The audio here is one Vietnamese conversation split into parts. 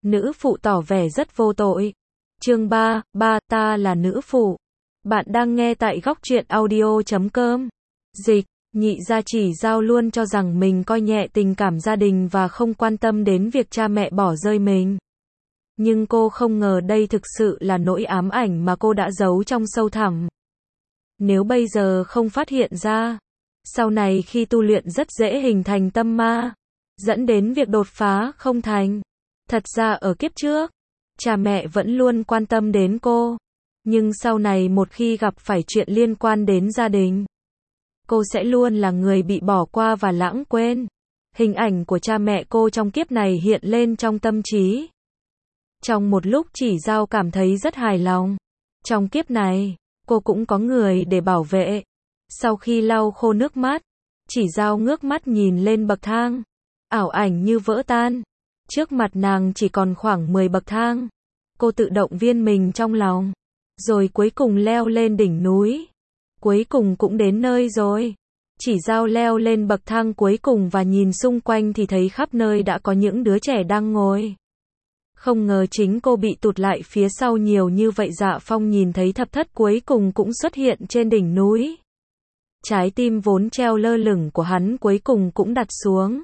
Nữ phụ tỏ vẻ rất vô tội. Chương 3, ta là nữ phụ. Bạn đang nghe tại góc truyện audio.com. Dịch, Nhị Gia Chỉ Giao luôn cho rằng mình coi nhẹ tình cảm gia đình và không quan tâm đến việc cha mẹ bỏ rơi mình. Nhưng cô không ngờ đây thực sự là nỗi ám ảnh mà cô đã giấu trong sâu thẳm. Nếu bây giờ không phát hiện ra, sau này khi tu luyện rất dễ hình thành tâm ma, dẫn đến việc đột phá không thành. Thật ra ở kiếp trước, cha mẹ vẫn luôn quan tâm đến cô. Nhưng sau này một khi gặp phải chuyện liên quan đến gia đình, cô sẽ luôn là người bị bỏ qua và lãng quên. Hình ảnh của cha mẹ cô trong kiếp này hiện lên trong tâm trí. Trong một lúc Chỉ Giao cảm thấy rất hài lòng. Trong kiếp này, cô cũng có người để bảo vệ. Sau khi lau khô nước mắt, Chỉ Giao ngước mắt nhìn lên bậc thang. Ảo ảnh như vỡ tan. Trước mặt nàng chỉ còn khoảng 10 bậc thang. Cô tự động viên mình trong lòng. Rồi cuối cùng leo lên đỉnh núi. Cuối cùng cũng đến nơi rồi. Chỉ Giao leo lên bậc thang cuối cùng và nhìn xung quanh thì thấy khắp nơi đã có những đứa trẻ đang ngồi. Không ngờ chính cô bị tụt lại phía sau nhiều như vậy. Dạ Phong nhìn thấy thập thất cuối cùng cũng xuất hiện trên đỉnh núi. Trái tim vốn treo lơ lửng của hắn cuối cùng cũng đặt xuống.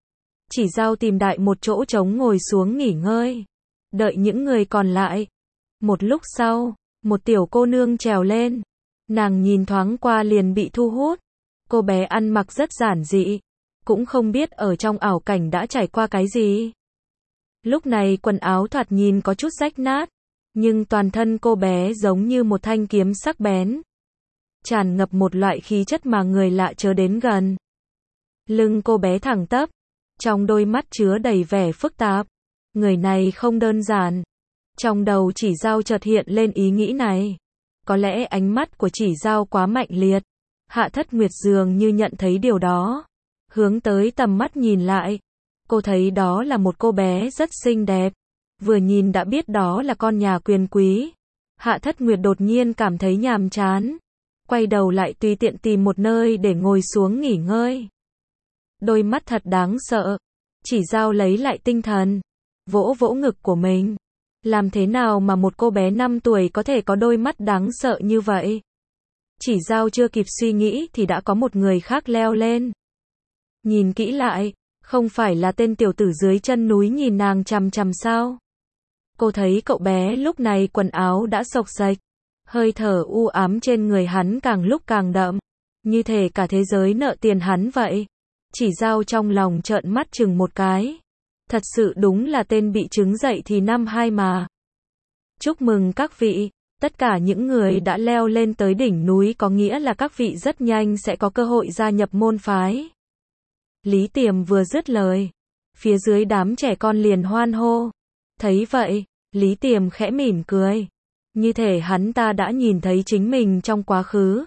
Chỉ Giao tìm đại một chỗ trống ngồi xuống nghỉ ngơi. Đợi những người còn lại. Một lúc sau, một tiểu cô nương trèo lên. Nàng nhìn thoáng qua liền bị thu hút. Cô bé ăn mặc rất giản dị. Cũng không biết ở trong ảo cảnh đã trải qua cái gì. Lúc này quần áo thoạt nhìn có chút rách nát. Nhưng toàn thân cô bé giống như một thanh kiếm sắc bén. Tràn ngập một loại khí chất mà người lạ chớ đến gần. Lưng cô bé thẳng tắp. Trong đôi mắt chứa đầy vẻ phức tạp. Người này không đơn giản. Trong đầu Chỉ Giao chợt hiện lên ý nghĩ này. Có lẽ ánh mắt của Chỉ Giao quá mạnh liệt. Hạ Thất Nguyệt dường như nhận thấy điều đó. Hướng tới tầm mắt nhìn lại. Cô thấy đó là một cô bé rất xinh đẹp. Vừa nhìn đã biết đó là con nhà quyền quý. Hạ Thất Nguyệt đột nhiên cảm thấy nhàm chán. Quay đầu lại tùy tiện tìm một nơi để ngồi xuống nghỉ ngơi. Đôi mắt thật đáng sợ. Chỉ Giao lấy lại tinh thần. Vỗ vỗ ngực của mình. Làm thế nào mà một cô bé 5 tuổi có thể có đôi mắt đáng sợ như vậy? Chỉ Giao chưa kịp suy nghĩ thì đã có một người khác leo lên. Nhìn kỹ lại, không phải là tên tiểu tử dưới chân núi nhìn nàng chằm chằm sao? Cô thấy cậu bé lúc này quần áo đã xộc xệch. Hơi thở u ám trên người hắn càng lúc càng đậm. Như thể cả thế giới nợ tiền hắn vậy. Chỉ Giao trong lòng trợn mắt chừng một cái. Thật sự đúng là tên bị trứng dậy thì năm 2 mà. Chúc mừng các vị, tất cả những người đã leo lên tới đỉnh núi có nghĩa là các vị rất nhanh sẽ có cơ hội gia nhập môn phái. Lý Tiềm vừa dứt lời, phía dưới đám trẻ con liền hoan hô. Thấy vậy, Lý Tiềm khẽ mỉm cười. Như thể hắn ta đã nhìn thấy chính mình trong quá khứ.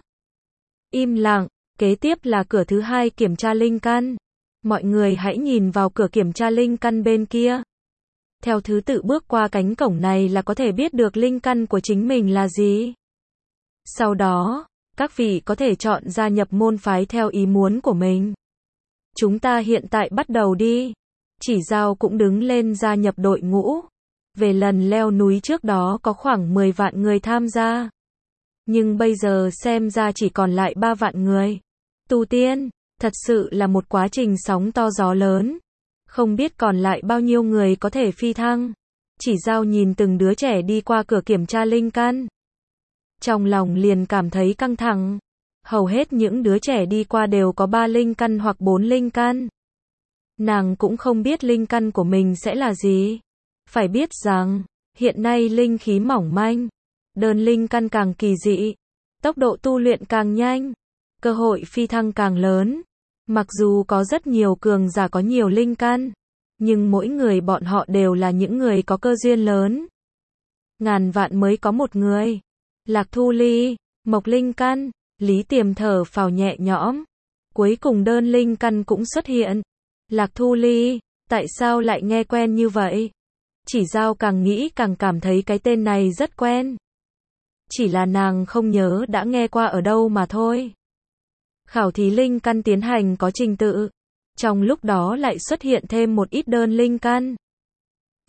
Im lặng, kế tiếp là cửa thứ 2 kiểm tra linh căn. Mọi người hãy nhìn vào cửa kiểm tra linh căn bên kia. Theo thứ tự bước qua cánh cổng này là có thể biết được linh căn của chính mình là gì. Sau đó, các vị có thể chọn gia nhập môn phái theo ý muốn của mình. Chúng ta hiện tại bắt đầu đi. Chỉ Giao cũng đứng lên gia nhập đội ngũ. Về lần leo núi trước đó có khoảng 10 vạn người tham gia. Nhưng bây giờ xem ra chỉ còn lại 3 vạn người. Tu tiên, thật sự là một quá trình sóng to gió lớn. Không biết còn lại bao nhiêu người có thể phi thăng. Chỉ Giao nhìn từng đứa trẻ đi qua cửa kiểm tra linh căn. Trong lòng liền cảm thấy căng thẳng. Hầu hết những đứa trẻ đi qua đều có 3 linh căn hoặc 4 linh căn. Nàng cũng không biết linh căn của mình sẽ là gì. Phải biết rằng, hiện nay linh khí mỏng manh. Đơn linh căn càng kỳ dị. Tốc độ tu luyện càng nhanh. Cơ hội phi thăng càng lớn. Mặc dù có rất nhiều cường giả có nhiều linh căn, nhưng mỗi người bọn họ đều là những người có cơ duyên lớn. Ngàn vạn mới có một người. Lạc Thu Ly, Mộc linh căn, Lý Tiềm thở phào nhẹ nhõm. Cuối cùng đơn linh căn cũng xuất hiện. Lạc Thu Ly, tại sao lại nghe quen như vậy? Chỉ Giao càng nghĩ càng cảm thấy cái tên này rất quen. Chỉ là nàng không nhớ đã nghe qua ở đâu mà thôi. Khảo thí linh căn tiến hành có trình tự. Trong lúc đó lại xuất hiện thêm một ít đơn linh căn.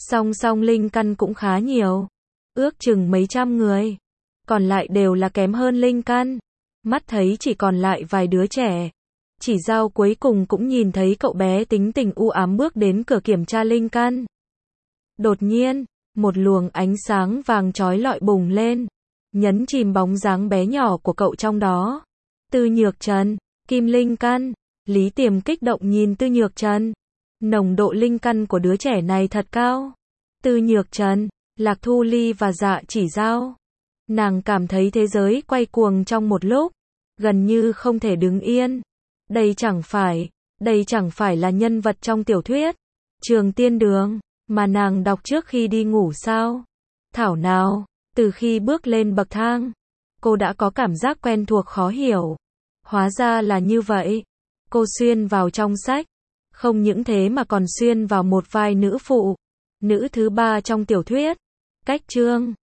Song song linh căn cũng khá nhiều, ước chừng mấy trăm người. Còn lại đều là kém hơn linh căn. Mắt thấy chỉ còn lại vài đứa trẻ. Chỉ Dao cuối cùng cũng nhìn thấy cậu bé tính tình u ám bước đến cửa kiểm tra linh căn. Đột nhiên, một luồng ánh sáng vàng chói lọi bùng lên, nhấn chìm bóng dáng bé nhỏ của cậu trong đó. Tư Nhược Trần, kim linh căn. Lý Tiềm kích động nhìn Tư Nhược Trần. Nồng độ linh căn của đứa trẻ này thật cao. Tư Nhược Trần, Lạc Thu Ly và Dạ Chỉ Dao. Nàng cảm thấy thế giới quay cuồng trong một lúc, gần như không thể đứng yên. Đây chẳng phải là nhân vật trong tiểu thuyết Trường Tiên Đường mà nàng đọc trước khi đi ngủ sao? Thảo nào, từ khi bước lên bậc thang, cô đã có cảm giác quen thuộc khó hiểu. Hóa ra là như vậy. Cô xuyên vào trong sách, không những thế mà còn xuyên vào một vai nữ phụ, nữ thứ ba trong tiểu thuyết. Cách chương